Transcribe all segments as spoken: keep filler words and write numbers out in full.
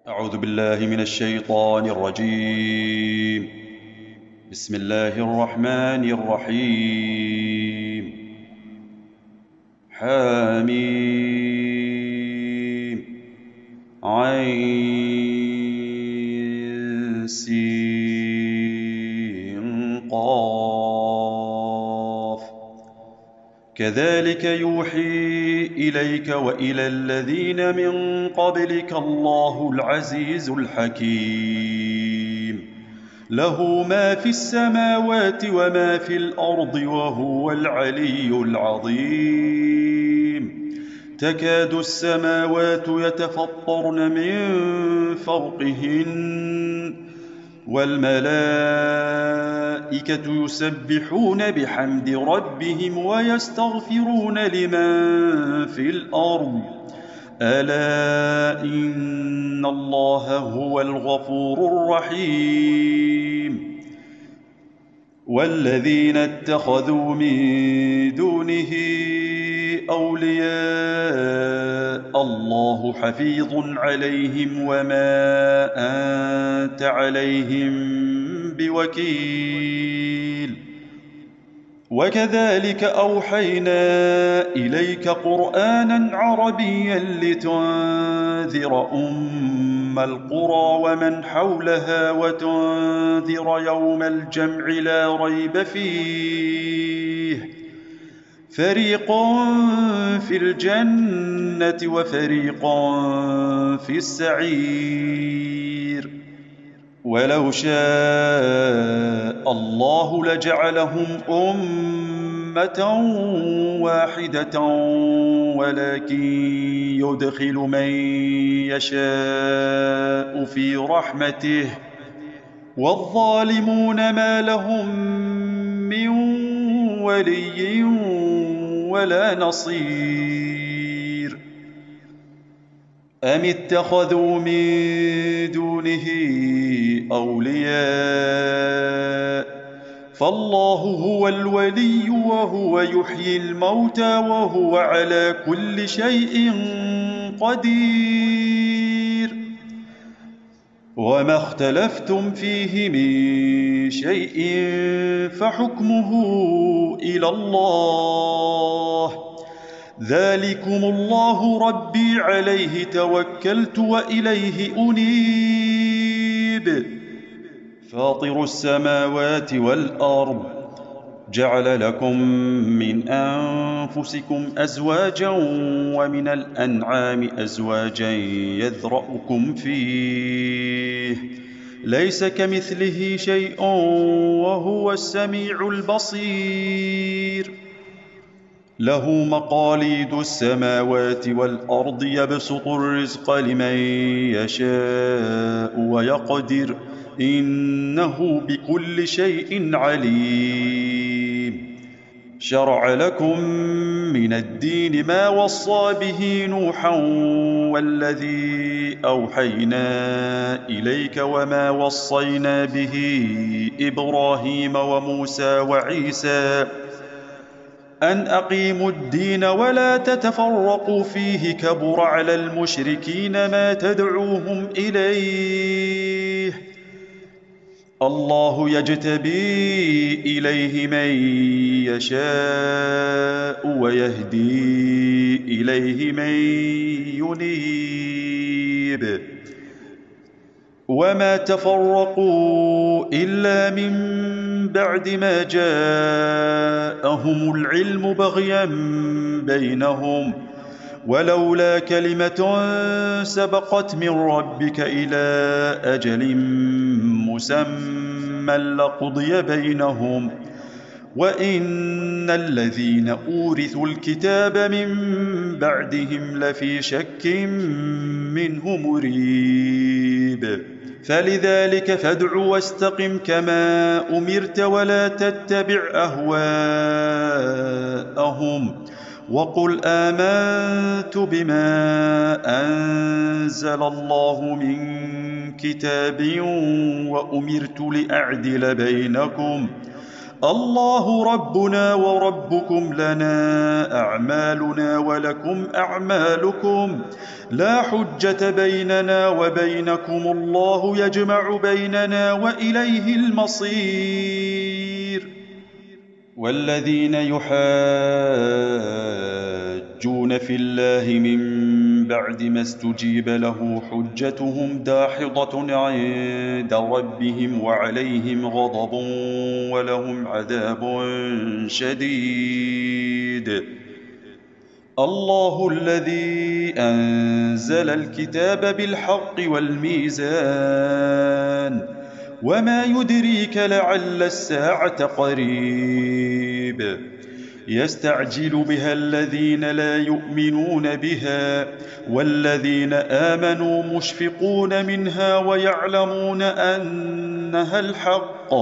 أعوذ بالله من الشيطان الرجيم. بسم الله الرحمن الرحيم. حميم عين سين قاف. كذلك يوحي إليك وإلى الذين من قبلك الله العزيز الحكيم. له ما في السماوات وما في الأرض وهو العلي العظيم. تكاد السماوات يتفطرن من فوقهن والملائكة يسبحون بحمد ربهم ويستغفرون لمن في الأرض ألا إن الله هو الغفور الرحيم. والذين اتخذوا من دونه أولياء الله حفيظ عليهم وما أنت عليهم بوكيل. وكذلك أوحينا إليك قرآنا عربيا لتنذر أم القرى ومن حولها وتنذر يوم الجمع لا ريب فيه فريق في الجنة وفريق في السعير. ولو شاء الله لجعلهم أمة واحدة ولكن يدخل من يشاء في رحمته والظالمون ما لهم من ولي ولا نصير. أم اتخذوا من دونه أولياء فالله هو الولي وهو يحيي الموتى وهو على كل شيء قدير. وما اختلفتم فيه من شيء فحكمه إلى الله. ذلكم الله ربي عليه توكلت وإليه أنيب. فاطر السماوات والأرض جعل لكم من أنفسكم أزواجا ومن الأنعام أزواجا يذرأكم فيه ليس كمثله شيء وهو السميع البصير. له مقاليد السماوات والأرض يبسط الرزق لمن يشاء ويقدر إنه بكل شيء عليم. شرع لكم من الدين ما وصى به نوحا والذي أوحينا إليك وما وصينا به إبراهيم وموسى وعيسى أن أقيموا الدين ولا تتفرقوا فيه كبر على المشركين ما تدعوهم إليه. الله يجتبي إليه من يشاء ويهدي إليه من ينيب. وما تفرقوا إلا من بعد ما جاءهم العلم بغيا بينهم ولولا كلمة سبقت من ربك إلى أجل مسمى لقضي بينهم وإن الذين أورثوا الكتاب من بعدهم لفي شك منه مريب. فلذلك فادع واستقم كما أمرت ولا تتبع أهواءهم وقل آمنت بما أنزل الله من كتاب وأمرت لأعدل بينكم الله ربنا وربكم لنا أعمالنا ولكم أعمالكم لا حجة بيننا وبينكم الله يجمع بيننا وإليه المصير. والذين يحاجون في الله من بعد ما استجيب له حجتهم داحضة عند ربهم وعليهم غضب ولهم عذاب شديد. الله الذي أنزل الكتاب بالحق والميزان وما يدريك لعل الساعة قريب. يستعجل بها الذين لا يؤمنون بها والذين آمنوا مشفقون منها ويعلمون أنها الحق.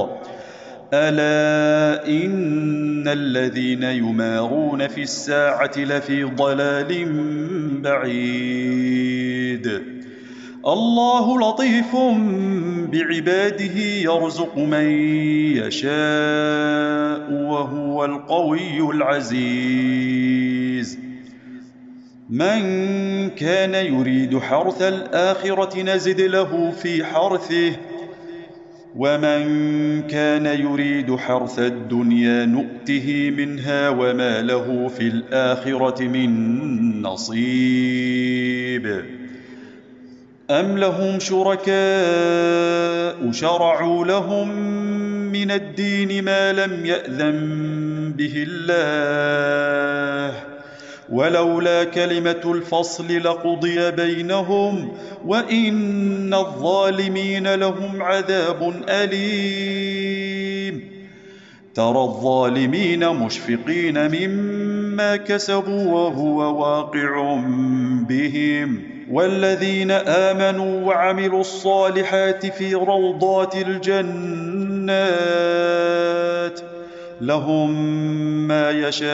ألا إن الذين يمارون في الساعة لفي ضلال بعيد. الله لطيف بعباده يرزق من يشاء وهو القوي العزيز. من كان يريد حرث الآخرة نزد له في حرثه ومن كان يريد حرث الدنيا نؤته منها وما له في الآخرة من نصيب. أم لهم شركاء شرعوا لهم من الدين ما لم يأذن به الله ولولا كلمة الفصل لقضي بينهم وإن الظالمين لهم عذاب أليم. ترى الظالمين مشفقين مما كسبوا وهو واقع بهم والذين آمنوا وعملوا الصالحات في روضات الجنات لهم ما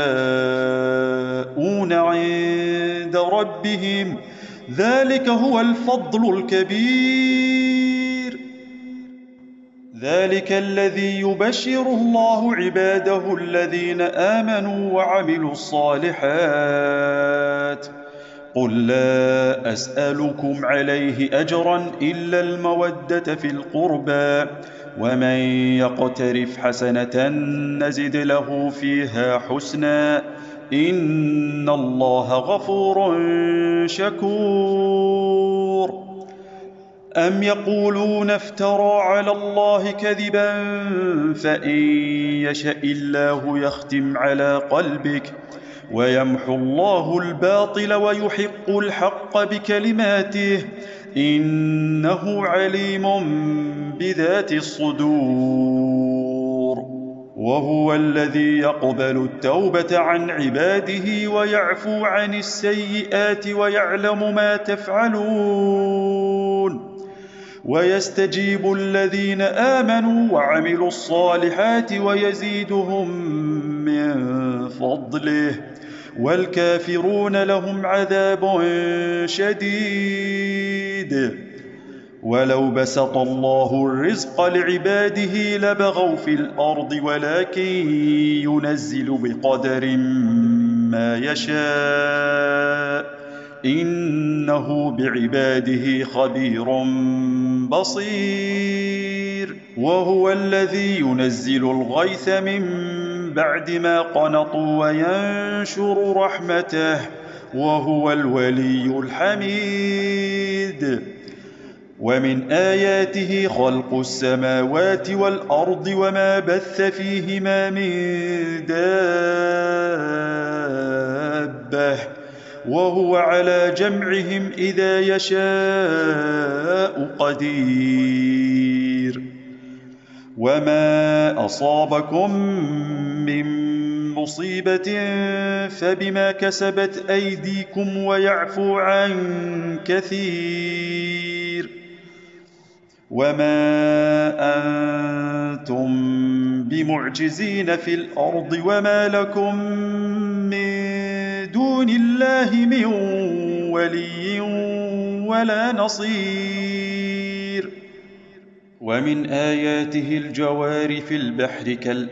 يشاءون عند ربهم ذلك هو الفضل الكبير. ذلك الذي يبشر الله عباده الذين آمنوا وعملوا الصالحات. قل لا أسألكم عليه أجرا إلا المودة في القربى ومن يقترف حسنة نزد له فيها حسنا إن الله غفور شكور. أم يقولون افترى على الله كذبا فإن يشأ الله يختم على قلبك ويمحو الله الباطل ويحق الحق بكلماته إنه عليم بذات الصدور. وهو الذي يقبل التوبة عن عباده ويعفو عن السيئات ويعلم ما تفعلون ويستجيب الذين آمنوا وعملوا الصالحات ويزيدهم من فضله والكافرون لهم عذاب شديد. ولو بسط الله الرزق لعباده لبغوا في الأرض ولكن ينزل بقدر ما يشاء إنه بعباده خبير بصير. وهو الذي ينزل الغيث من بعد ما قنطوا وينشر رحمته وهو الولي الحميد. ومن آياته خلق السماوات والأرض وما بث فيهما من دابة وهو على جمعهم إذا يشاء قدير. وما أصابكم من مصيبة فبما كسبت أيديكم ويعفو عن كثير. وما أنتم بمعجزين في الأرض وما لكم من دون الله من ولي ولا نصير. ومن آياته الجوار في البحر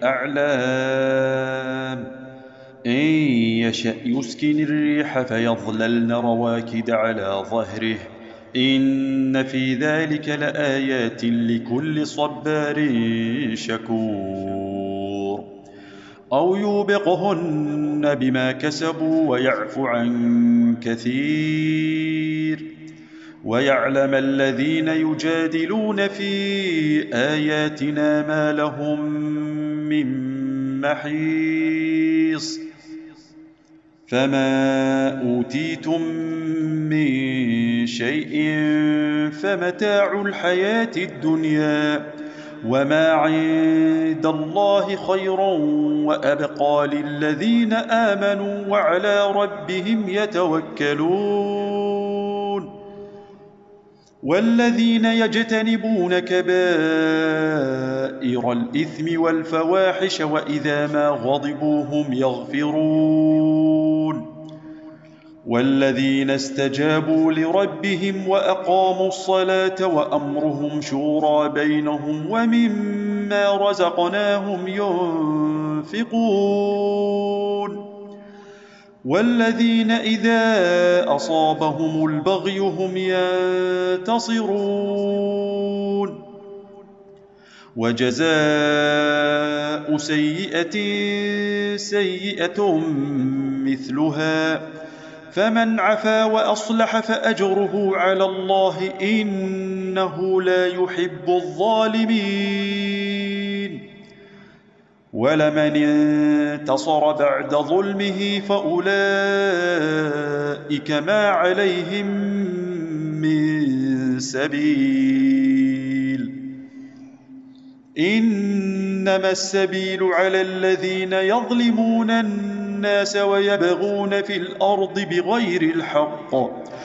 كالأعلام إن يشأ يسكن الريح فيظللن رواكد على ظهره إن في ذلك لآيات لكل صبار شكور أو يوبقهن بما كسبوا ويعفو عن كثير ويعلم الذين يجادلون في آياتنا ما لهم من محيص فما أوتيتم من شيء فمتاع الحياة الدنيا وما عند الله خير وأبقى للذين آمنوا وعلى ربهم يتوكلون والذين يجتنبون كبائر الإثم والفواحش وإذا ما غضبوا هم يغفرون والذين استجابوا لربهم وأقاموا الصلاة وأمرهم شورى بينهم ومما رزقناهم ينفقون والذين إذا أصابهم البغي هم ينتصرون وجزاء سيئة سيئة مثلها فمن عفا وأصلح فأجره على الله إنه لا يحب الظالمين ولمن انتصر بعد ظلمه فأولئك ما عليهم من سبيل إنما السبيل على الذين يظلمون الناس ويبغون في الأرض بغير الحق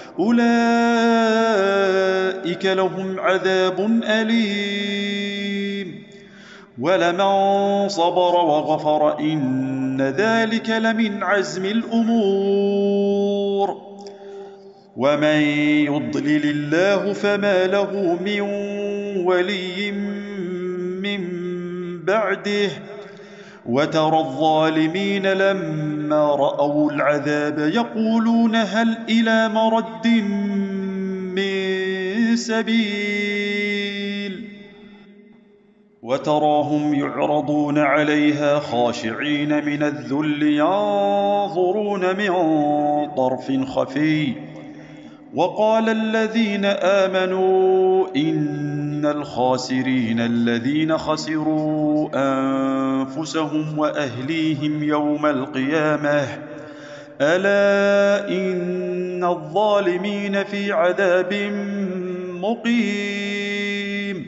أولئك لهم عذاب أليم ولمن صبر وغفر إن ذلك لمن عزم الأمور ومن يضلل الله فما له من ولي من بعده وترى الظالمين لما رأوا العذاب يقولون هل إلى مرد من سبيل وتراهم يعرضون عليها خاشعين من الذل ينظرون من طرف خفي وقال الذين آمنوا إن الخاسرين الذين خسروا أنفسهم وأهليهم يوم القيامة ألا إن الظالمين في عذاب مقيم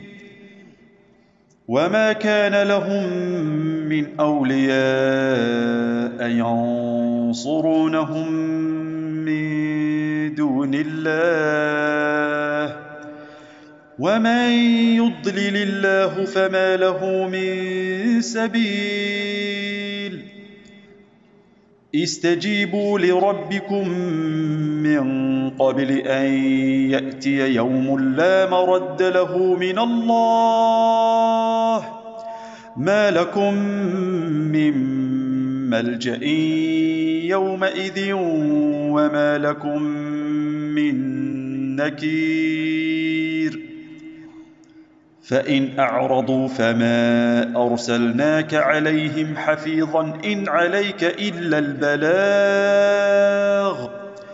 وما كان لهم من أولياء ينصرونهم من دون الله ومن يضلل الله فما له من سبيل استجيبوا لربكم من قبل أن يأتي يوم لا مرد له من الله ما لكم من ملجأ يومئذ وما لكم من نكير فإن أعرضوا فما أرسلناك عليهم حفيظا إن عليك إلا البلاغ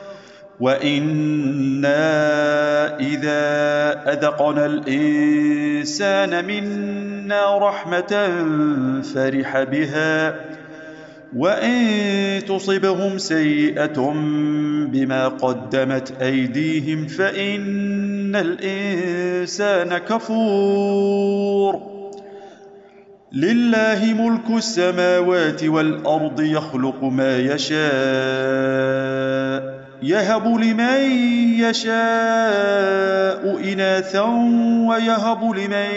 وإنا إذا أذقنا الإنسان منا رحمة فرح بها وإن تصبهم سيئة بما قدمت أيديهم فإن الإنسان كفور لله ملك السماوات والأرض يخلق ما يشاء يهب لمن يشاء إناثا ويهب لمن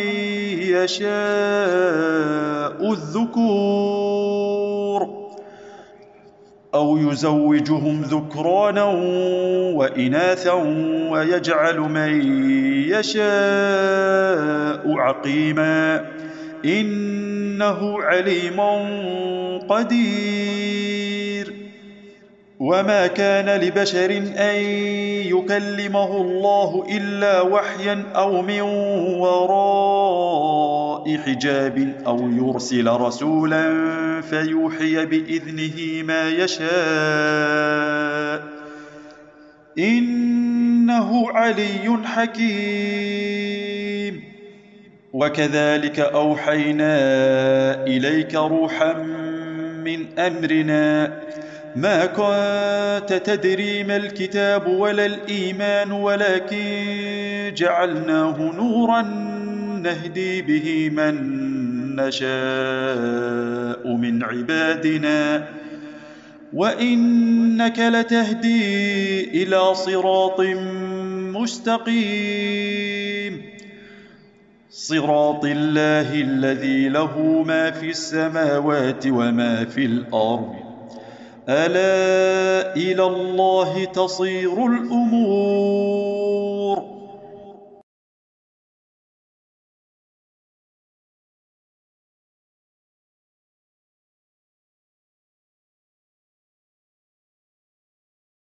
يشاء الذكور أو يزوجهم ذكرانا وإناثا ويجعل من يشاء عقيما إنه عليم قدير. وما كان لبشر أن يكلمه الله إلا وحيا أو من وراء حجاب أو يرسل رسولا فيوحي بإذنه ما يشاء إنه علي حكيم. وكذلك أوحينا إليك روحا من أمرنا ما كنت تدري ما الكتاب ولا الإيمان ولكن جعلناه نورا نهدي به من نشاء من عبادنا وإنك لتهدي إلى صراط مستقيم صراط الله الذي له ما في السماوات وما في الأرض ألا إلى الله تصير الأمور.